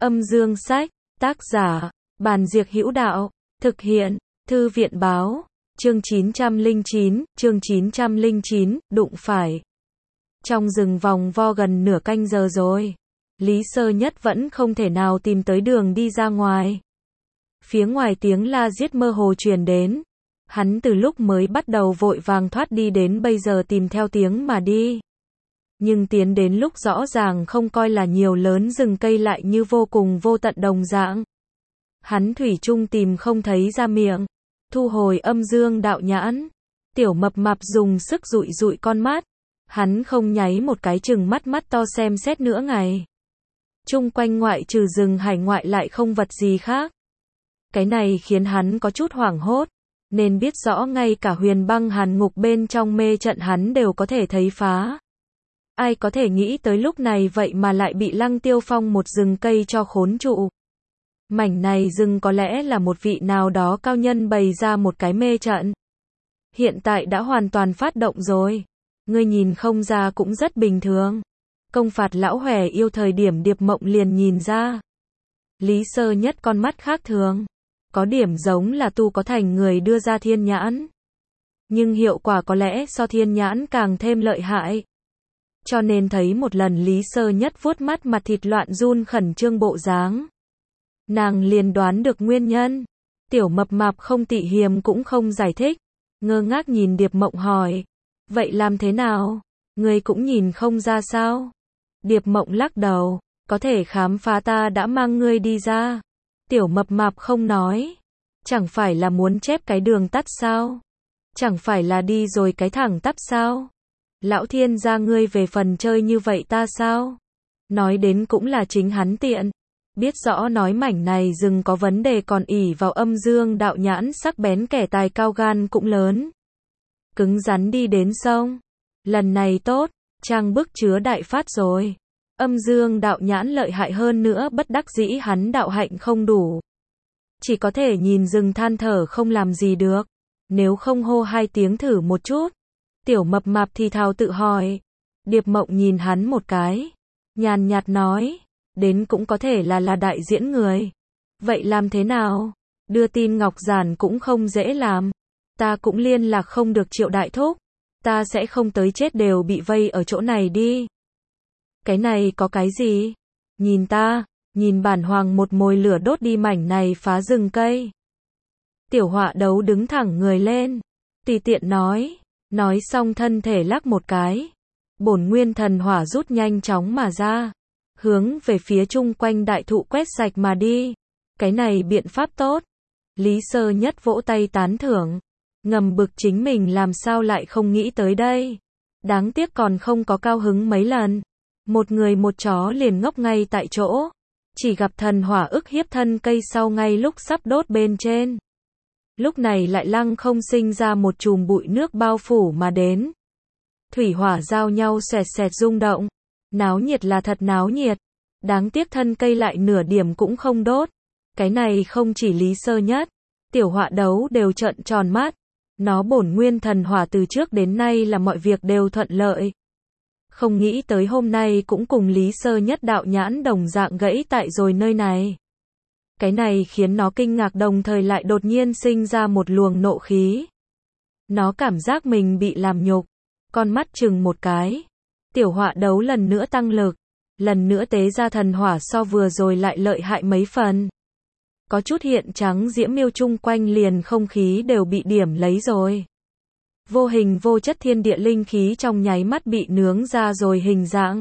Âm dương sách, tác giả, Bàn Diệc Hữu Đạo, thực hiện, Thư viện báo, chương 909, đụng phải. Trong rừng vòng vo gần nửa canh giờ rồi, Lý Sơ Nhất vẫn không thể nào tìm tới đường đi ra ngoài. Phía ngoài tiếng la giết mơ hồ truyền đến. Hắn từ lúc mới bắt đầu vội vàng thoát đi đến bây giờ tìm theo tiếng mà đi. Nhưng tiến đến lúc rõ ràng không coi là nhiều lớn rừng cây lại như vô cùng vô tận đồng dạng. Hắn thủy chung tìm không thấy ra miệng. Thu hồi âm dương đạo nhãn. Tiểu mập mạp dùng sức dụi dụi con mắt. Hắn không nháy một cái chừng mắt to xem xét nữa ngày. Chung quanh ngoại trừ rừng hải ngoại lại không vật gì khác. Cái này khiến hắn có chút hoảng hốt. Nên biết rõ ngay cả huyền băng hàn ngục bên trong mê trận hắn đều có thể thấy phá. Ai có thể nghĩ tới lúc này vậy mà lại bị Lăng Tiêu Phong một rừng cây cho khốn trụ. Mảnh này rừng có lẽ là một vị nào đó cao nhân bày ra một cái mê trận. Hiện tại đã hoàn toàn phát động rồi. Ngươi nhìn không ra cũng rất bình thường. Công phạt lão hòe yêu thời điểm Điệp Mộng liền nhìn ra. Lý Sơ Nhất con mắt khác thường. Có điểm giống là tu có thành người đưa ra thiên nhãn. Nhưng hiệu quả có lẽ so thiên nhãn càng thêm lợi hại. Cho nên thấy một lần Lý Sơ Nhất vuốt mắt mặt thịt loạn run khẩn trương bộ dáng. Nàng liền đoán được nguyên nhân. Tiểu mập mạp không tị hiềm cũng không giải thích. Ngơ ngác nhìn Điệp Mộng hỏi. Vậy làm thế nào? Ngươi cũng nhìn không ra sao? Điệp Mộng lắc đầu. Có thể khám phá ta đã mang ngươi đi ra. Tiểu mập mạp không nói. Chẳng phải là muốn chép cái đường tắt sao? Chẳng phải là đi rồi cái thẳng tắp sao? Lão thiên gia ngươi về phần chơi như vậy ta sao? Nói đến cũng là chính hắn tiện. Biết rõ nói mảnh này rừng có vấn đề còn ỷ vào âm dương đạo nhãn sắc bén kẻ tài cao gan cũng lớn. Cứng rắn đi đến sông. Lần này tốt, trang bức chứa đại phát rồi. Âm dương đạo nhãn lợi hại hơn nữa bất đắc dĩ hắn đạo hạnh không đủ. Chỉ có thể nhìn rừng than thở không làm gì được. Nếu không hô hai tiếng thử một chút. Tiểu mập mạp thì thào tự hỏi. Điệp Mộng nhìn hắn một cái. Nhàn nhạt nói. Đến cũng có thể là đại diễn người. Vậy làm thế nào? Đưa tin ngọc giản cũng không dễ làm. Ta cũng liên lạc không được Triệu đại thúc. Ta sẽ không tới chết đều bị vây ở chỗ này đi. Cái này có cái gì? Nhìn ta, nhìn bản hoàng một mồi lửa đốt đi mảnh này phá rừng cây. Tiểu Họa Đấu đứng thẳng người lên. Tùy tiện nói. Nói xong thân thể lắc một cái. Bổn nguyên thần hỏa rút nhanh chóng mà ra. Hướng về phía chung quanh đại thụ quét sạch mà đi. Cái này biện pháp tốt. Lý Sơ Nhất vỗ tay tán thưởng. Ngầm bực chính mình làm sao lại không nghĩ tới đây. Đáng tiếc còn không có cao hứng mấy lần. Một người một chó liền ngốc ngay tại chỗ. Chỉ gặp thần hỏa ức hiếp thân cây sau ngay lúc sắp đốt bên trên. Lúc này lại lăng không sinh ra một chùm bụi nước bao phủ mà đến. Thủy hỏa giao nhau xẹt xẹt rung động. Náo nhiệt là thật náo nhiệt. Đáng tiếc thân cây lại nửa điểm cũng không đốt. Cái này không chỉ Lý Sơ Nhất. Tiểu Họa Đấu đều trợn tròn mắt. Nó bổn nguyên thần hỏa từ trước đến nay là mọi việc đều thuận lợi. Không nghĩ tới hôm nay cũng cùng Lý Sơ Nhất đạo nhãn đồng dạng gãy tại rồi nơi này. Cái này khiến nó kinh ngạc đồng thời lại đột nhiên sinh ra một luồng nộ khí. Nó cảm giác mình bị làm nhục. Con mắt chừng một cái. Tiểu Họa Đấu lần nữa tăng lực. Lần nữa tế ra thần hỏa so vừa rồi lại lợi hại mấy phần. Có chút hiện trắng diễm miêu chung quanh liền không khí đều bị điểm lấy rồi. Vô hình vô chất thiên địa linh khí trong nháy mắt bị nướng ra rồi hình dạng.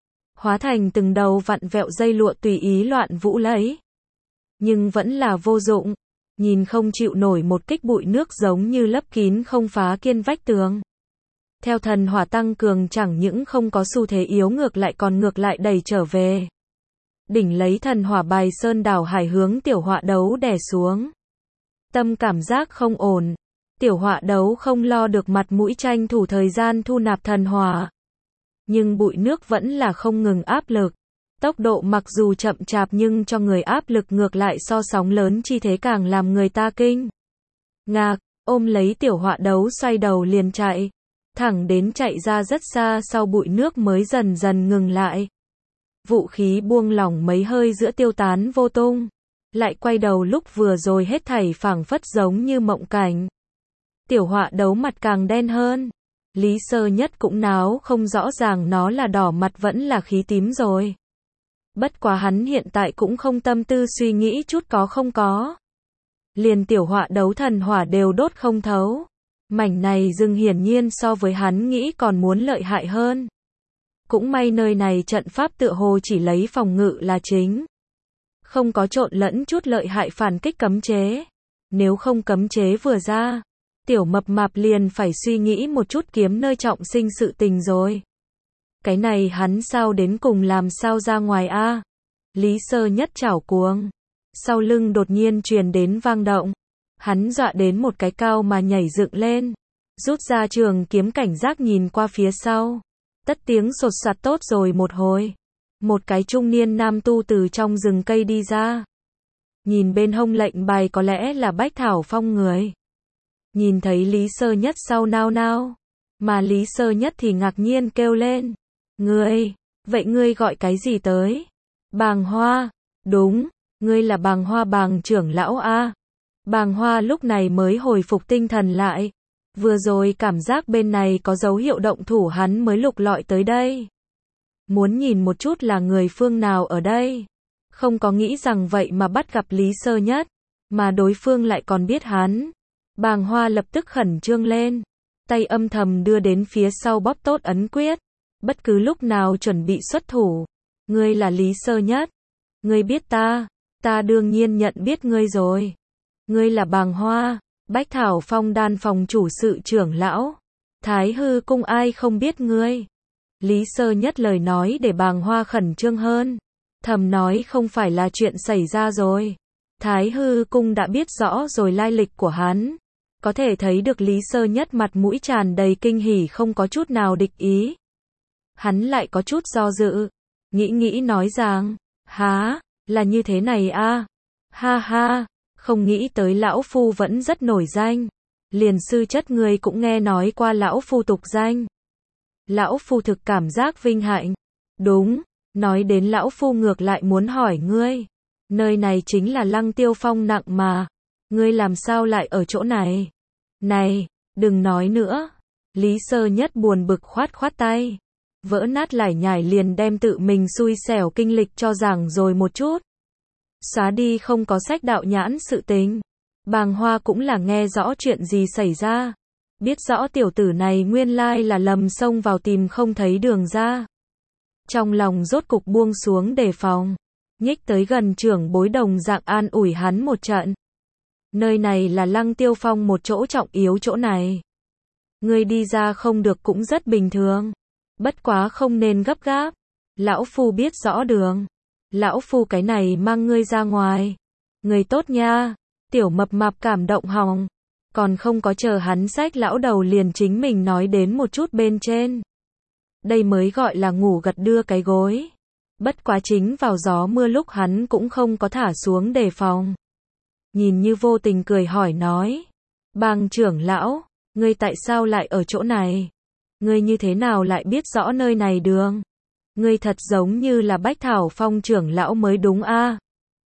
Hóa thành từng đầu vặn vẹo dây lụa tùy ý loạn vũ lấy. Nhưng vẫn là vô dụng. Nhìn không chịu nổi một kích bụi nước giống như lấp kín không phá kiên vách tường. Theo thần hỏa tăng cường chẳng những không có xu thế yếu ngược lại còn ngược lại đẩy trở về. Đỉnh lấy thần hỏa bài sơn đảo hải hướng Tiểu Họa Đấu đè xuống. Tâm cảm giác không ổn. Tiểu Họa Đấu không lo được mặt mũi tranh thủ thời gian thu nạp thần hỏa. Nhưng bụi nước vẫn là không ngừng áp lực. Tốc độ mặc dù chậm chạp nhưng cho người áp lực ngược lại so sóng lớn chi thế càng làm người ta kinh ngạc, ôm lấy Tiểu Họa Đấu xoay đầu liền chạy. Thẳng đến chạy ra rất xa sau bụi nước mới dần dần ngừng lại. vũ khí buông lỏng mấy hơi giữa tiêu tán vô tung. Lại quay đầu lúc vừa rồi hết thảy phảng phất giống như mộng cảnh. Tiểu Họa Đấu mặt càng đen hơn. Lý Sơ Nhất cũng náo không rõ ràng nó là đỏ mặt vẫn là khí tím rồi. Bất quá hắn hiện tại cũng không tâm tư suy nghĩ chút có không có. Liền Tiểu Họa Đấu thần hỏa đều đốt không thấu. Mảnh này rừng hiển nhiên so với hắn nghĩ còn muốn lợi hại hơn. Cũng may nơi này trận pháp tựa hồ chỉ lấy phòng ngự là chính. Không có trộn lẫn chút lợi hại phản kích cấm chế. Nếu không cấm chế vừa ra, Tiểu Mập Mạp liền phải suy nghĩ một chút kiếm nơi trọng sinh sự tình rồi. Cái này hắn sao đến cùng làm sao ra ngoài a? Lý Sơ Nhất chảo cuống. Sau lưng đột nhiên truyền đến vang động. Hắn dọa đến một cái cao mà nhảy dựng lên. Rút ra trường kiếm cảnh giác nhìn qua phía sau. Tất tiếng sột soạt tốt rồi một hồi. Một cái trung niên nam tu từ trong rừng cây đi ra. Nhìn bên hông lệnh bài có lẽ là Bách Thảo Phong người. Nhìn thấy Lý Sơ Nhất sau nao nao. Mà Lý Sơ Nhất thì ngạc nhiên kêu lên. Ngươi, vậy ngươi gọi cái gì tới? Bàng Hoa, đúng, ngươi là Bàng Hoa Bàng trưởng lão a. Bàng Hoa lúc này mới hồi phục tinh thần lại. Vừa rồi cảm giác bên này có dấu hiệu động thủ hắn mới lục lọi tới đây. Muốn nhìn một chút là người phương nào ở đây. Không có nghĩ rằng vậy mà bắt gặp Lý Sơ Nhất. Mà đối phương lại còn biết hắn. Bàng Hoa lập tức khẩn trương lên. Tay âm thầm đưa đến phía sau bóp tốt ấn quyết. Bất cứ lúc nào chuẩn bị xuất thủ. Ngươi là Lý Sơ Nhất. Ngươi biết ta. Ta đương nhiên nhận biết ngươi rồi. Ngươi là Bàng Hoa, Bách Thảo Phong đan phòng chủ sự trưởng lão. Thái Hư cung ai không biết ngươi. Lý Sơ Nhất lời nói để Bàng Hoa khẩn trương hơn. Thầm nói không phải là chuyện xảy ra rồi. Thái Hư cung đã biết rõ rồi lai lịch của hắn. Có thể thấy được Lý Sơ Nhất mặt mũi tràn đầy kinh hỉ không có chút nào địch ý. Hắn lại có chút do dự. Nghĩ nói rằng, há, là như thế này a. Ha ha, không nghĩ tới lão phu vẫn rất nổi danh. Liền sư chất ngươi cũng nghe nói qua lão phu tục danh. Lão phu thực cảm giác vinh hạnh. Đúng, nói đến lão phu ngược lại muốn hỏi ngươi. Nơi này chính là Lăng Tiêu Phong nặng mà. Ngươi làm sao lại ở chỗ này? Này, đừng nói nữa. Lý Sơ Nhất buồn bực khoát tay. Vỡ nát lải nhải liền đem tự mình xui xẻo kinh lịch cho giảng rồi một chút. Xóa đi không có sách đạo nhãn sự tình. Bàng Hoa cũng là nghe rõ chuyện gì xảy ra. Biết rõ tiểu tử này nguyên lai là lầm xông vào tìm không thấy đường ra. Trong lòng rốt cục buông xuống đề phòng. Nhích tới gần trưởng bối đồng dạng an ủi hắn một trận. Nơi này là Lăng Tiêu Phong một chỗ trọng yếu chỗ này. Ngươi đi ra không được cũng rất bình thường. Bất quá không nên gấp gáp. Lão phu biết rõ đường. Lão phu cái này mang ngươi ra ngoài. Người tốt nha. Tiểu Mập Mạp cảm động hòng. Còn không có chờ hắn xách lão đầu liền chính mình nói đến một chút bên trên. Đây mới gọi là ngủ gật đưa cái gối. Bất quá chính vào gió mưa lúc hắn cũng không có thả xuống đề phòng. Nhìn như vô tình cười hỏi nói. Bàng trưởng lão, ngươi tại sao lại ở chỗ này? Ngươi như thế nào lại biết rõ nơi này đường? Ngươi thật giống như là Bách Thảo Phong trưởng lão mới đúng a.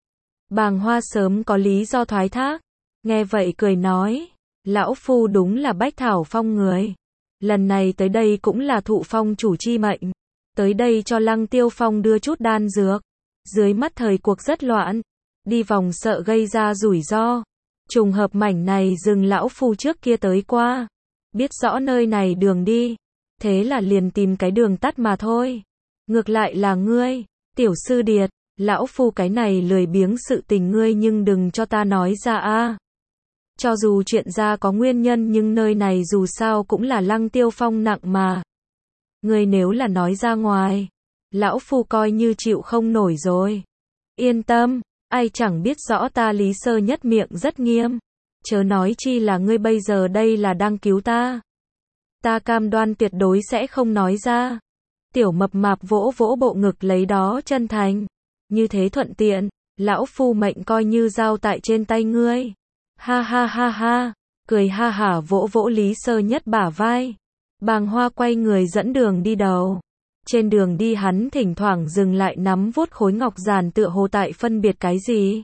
Bàng Hoa sớm có lý do thoái thác. Nghe vậy cười nói. Lão phu đúng là Bách Thảo Phong người. Lần này tới đây cũng là thụ phong chủ chi mệnh. Tới đây cho Lăng Tiêu Phong đưa chút đan dược. Dưới mắt thời cuộc rất loạn. Đi vòng sợ gây ra rủi ro. Trùng hợp mảnh này rừng lão phu trước kia tới qua. Biết rõ nơi này đường đi. Thế là liền tìm cái đường tắt mà thôi. Ngược lại là ngươi, tiểu sư điệt, lão phu cái này lười biếng sự tình ngươi nhưng đừng cho ta nói ra a. Cho dù chuyện ra có nguyên nhân nhưng nơi này dù sao cũng là Lăng Tiêu Phong nặng mà. Ngươi nếu là nói ra ngoài, lão phu coi như chịu không nổi rồi. Yên tâm, ai chẳng biết rõ ta Lý Sơ Nhất miệng rất nghiêm. Chớ nói chi là ngươi bây giờ đây là đang cứu ta. Ta cam đoan tuyệt đối sẽ không nói ra. Tiểu Mập Mạp vỗ vỗ bộ ngực lấy đó chân thành. Như thế thuận tiện, lão phu mệnh coi như giao tại trên tay ngươi. Ha ha ha ha, cười ha hả vỗ vỗ Lý Sơ Nhất bả vai. Bàng Hoa quay người dẫn đường đi đầu. Trên đường đi hắn thỉnh thoảng dừng lại nắm vuốt khối ngọc giản tựa hồ tại phân biệt cái gì.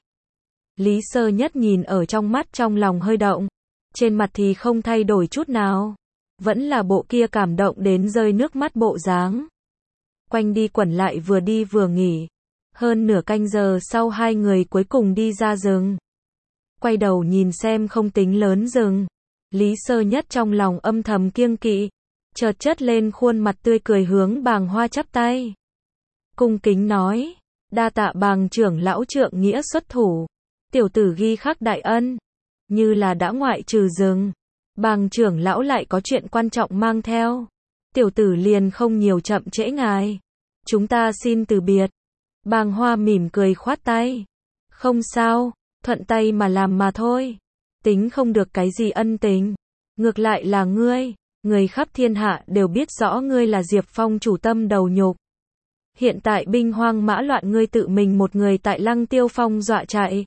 Lý Sơ Nhất nhìn ở trong mắt trong lòng hơi động. Trên mặt thì không thay đổi chút nào. Vẫn là bộ kia cảm động đến rơi nước mắt bộ dáng. Quanh đi quẩn lại vừa đi vừa nghỉ. Hơn nửa canh giờ sau hai người cuối cùng đi ra rừng. Quay đầu nhìn xem không tính lớn rừng. Lý Sơ Nhất trong lòng âm thầm kiêng kỵ. Chợt chất lên khuôn mặt tươi cười hướng Bàng Hoa chắp tay. Cung kính nói. Đa tạ Bàng trưởng lão trượng nghĩa xuất thủ. Tiểu tử ghi khắc đại ân. Như là đã ngoại trừ rừng. Bàng trưởng lão lại có chuyện quan trọng mang theo. Tiểu tử liền không nhiều chậm trễ ngài. Chúng ta xin từ biệt. Bàng Hoa mỉm cười khoát tay. Không sao, thuận tay mà làm mà thôi. Tính không được cái gì ân tình. Ngược lại là ngươi. Người khắp thiên hạ đều biết rõ ngươi là Diệp Phong chủ tâm đầu nhục. Hiện tại binh hoang mã loạn ngươi tự mình một người tại Lăng Tiêu Phong dọa chạy.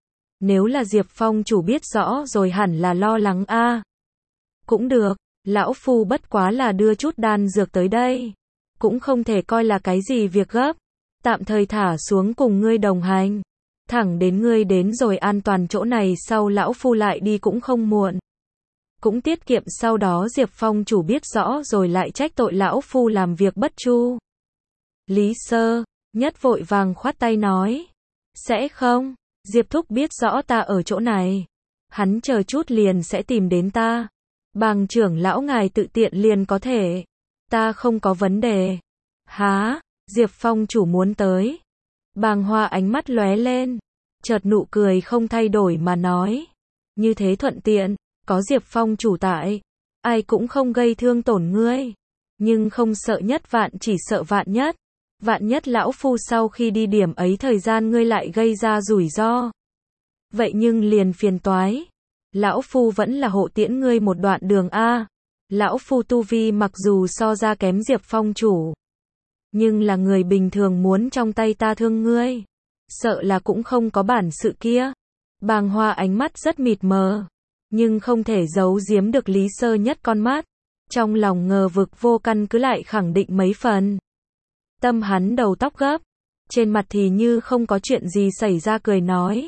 Nếu là Diệp Phong chủ biết rõ rồi hẳn là lo lắng a. Cũng được, lão phu bất quá là đưa chút đan dược tới đây. Cũng không thể coi là cái gì việc gấp. Tạm thời thả xuống cùng ngươi đồng hành. Thẳng đến ngươi đến rồi an toàn chỗ này sau lão phu lại đi cũng không muộn. Cũng tiết kiệm sau đó Diệp Phong chủ biết rõ rồi lại trách tội lão phu làm việc bất chu. Lý Sơ Nhất vội vàng khoát tay nói. Sẽ không, Diệp thúc biết rõ ta ở chỗ này. Hắn chờ chút liền sẽ tìm đến ta. Bàng trưởng lão ngài tự tiện liền có thể. Ta không có vấn đề. Há, Diệp Phong chủ muốn tới. Bàng Hoa ánh mắt lóe lên. Chợt nụ cười không thay đổi mà nói. Như thế thuận tiện, có Diệp Phong chủ tại. Ai cũng không gây thương tổn ngươi. Nhưng không sợ nhất vạn chỉ sợ vạn nhất. Vạn nhất lão phu sau khi đi điểm ấy thời gian ngươi lại gây ra rủi ro. Vậy nhưng liền phiền toái. Lão phu vẫn là hộ tiễn ngươi một đoạn đường a. Lão phu tu vi mặc dù so ra kém Diệp Phong chủ. Nhưng là người bình thường muốn trong tay ta thương ngươi. Sợ là cũng không có bản sự kia. Bàng Hoa ánh mắt rất mịt mờ. Nhưng không thể giấu giếm được Lý Sơ Nhất con mắt. Trong lòng ngờ vực vô căn cứ lại khẳng định mấy phần. Tâm hắn đầu tóc gấp. Trên mặt thì như không có chuyện gì xảy ra cười nói.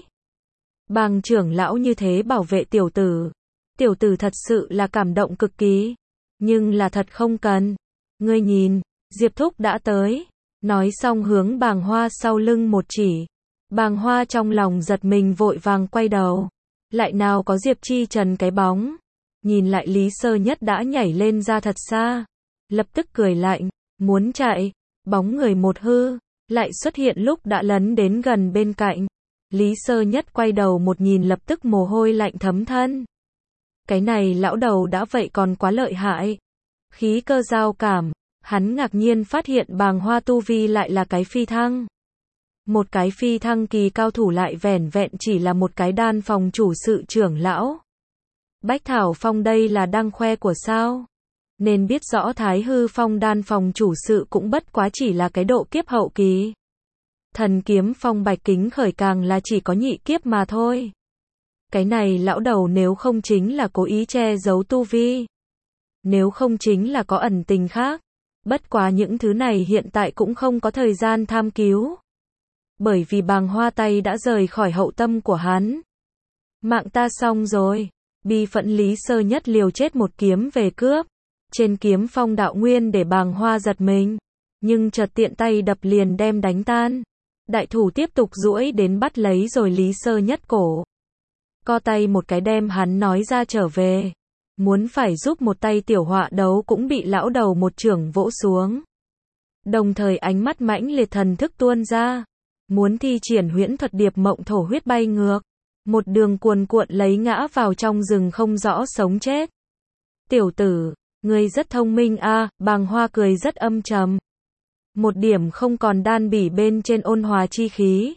Bàng trưởng lão như thế bảo vệ tiểu tử. Tiểu tử thật sự là cảm động cực kỳ. Nhưng là thật không cần. Ngươi nhìn, Diệp thúc đã tới. Nói xong hướng Bàng Hoa sau lưng một chỉ. Bàng Hoa trong lòng giật mình vội vàng quay đầu. Lại nào có Diệp Chi Trần cái bóng. Nhìn lại Lý Sơ Nhất đã nhảy lên ra thật xa. Lập tức cười lạnh, muốn chạy. Bóng người một hư, lại xuất hiện lúc đã lấn đến gần bên cạnh. Lý Sơ Nhất quay đầu một nhìn lập tức mồ hôi lạnh thấm thân. Cái này lão đầu đã vậy còn quá lợi hại. Khí cơ giao cảm, hắn ngạc nhiên phát hiện Bàng Hoa tu vi lại là cái phi thăng. Một cái phi thăng kỳ cao thủ lại vẻn vẹn chỉ là một cái đan phòng chủ sự trưởng lão. Bách Thảo Phong đây là đăng khoe của sao? Nên biết rõ Thái Hư Phong đan phòng chủ sự cũng bất quá chỉ là cái độ kiếp hậu kỳ. Thần Kiếm Phong Bạch Kính Khởi càng là chỉ có nhị kiếp mà thôi. Cái này lão đầu nếu không chính là cố ý che giấu tu vi. Nếu không chính là có ẩn tình khác. Bất quá những thứ này hiện tại cũng không có thời gian tham cứu. Bởi vì Bàng Hoa tay đã rời khỏi hậu tâm của hắn. Mạng ta xong rồi. Bi phẫn Lý Sơ Nhất liều chết một kiếm về cướp. Trên kiếm phong đạo nguyên để Bàng Hoa giật mình. Nhưng chợt tiện tay đập liền đem đánh tan. Đại thủ tiếp tục duỗi đến bắt lấy rồi Lý Sơ Nhất cổ. Co tay một cái đem hắn nói ra trở về. Muốn phải giúp một tay tiểu họa đấu cũng bị lão đầu một chưởng vỗ xuống. Đồng thời ánh mắt mãnh liệt thần thức tuôn ra. Muốn thi triển huyễn thuật điệp mộng thổ huyết bay ngược. Một đường cuồn cuộn lấy ngã vào trong rừng không rõ sống chết. Tiểu tử, ngươi rất thông minh a. Bàng Hoa cười rất âm trầm. Một điểm không còn đan bỉ bên trên ôn hòa chi khí.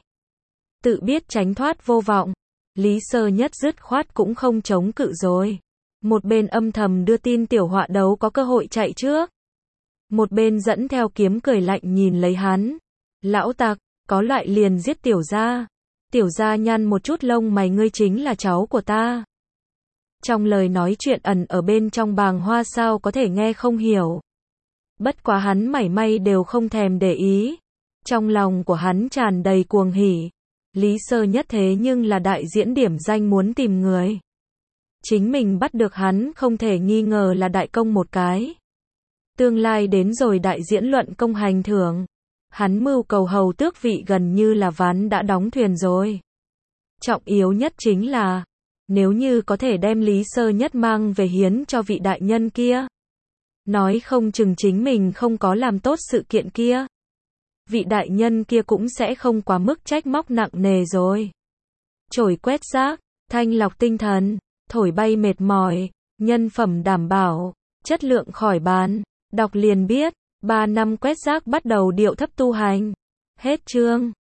Tự biết tránh thoát vô vọng. Lý Sơ Nhất dứt khoát cũng không chống cự rồi. Một bên âm thầm đưa tin tiểu họa đấu có cơ hội chạy trước. Một bên dẫn theo kiếm cười lạnh nhìn lấy hắn. Lão tặc, có loại liền giết tiểu gia. Tiểu gia nhăn một chút lông mày, ngươi chính là cháu của ta. Trong lời nói chuyện ẩn ở bên trong Bàng Hoa sao có thể nghe không hiểu. Bất quá hắn mảy may đều không thèm để ý. Trong lòng của hắn tràn đầy cuồng hỉ. Lý Sơ Nhất thế nhưng là đại diễn điểm danh muốn tìm người. Chính mình bắt được hắn không thể nghi ngờ là đại công một cái. Tương lai đến rồi đại diễn luận công hành thưởng. Hắn mưu cầu hầu tước vị gần như là ván đã đóng thuyền rồi. Trọng yếu nhất chính là, nếu như có thể đem Lý Sơ Nhất mang về hiến cho vị đại nhân kia. Nói không chừng chính mình không có làm tốt sự kiện kia. Vị đại nhân kia cũng sẽ không quá mức trách móc nặng nề rồi. Chổi quét rác, thanh lọc tinh thần, thổi bay mệt mỏi, nhân phẩm đảm bảo, chất lượng khỏi bàn. Đọc liền biết, 3 năm quét rác bắt đầu điệu thấp tu hành. Hết chương.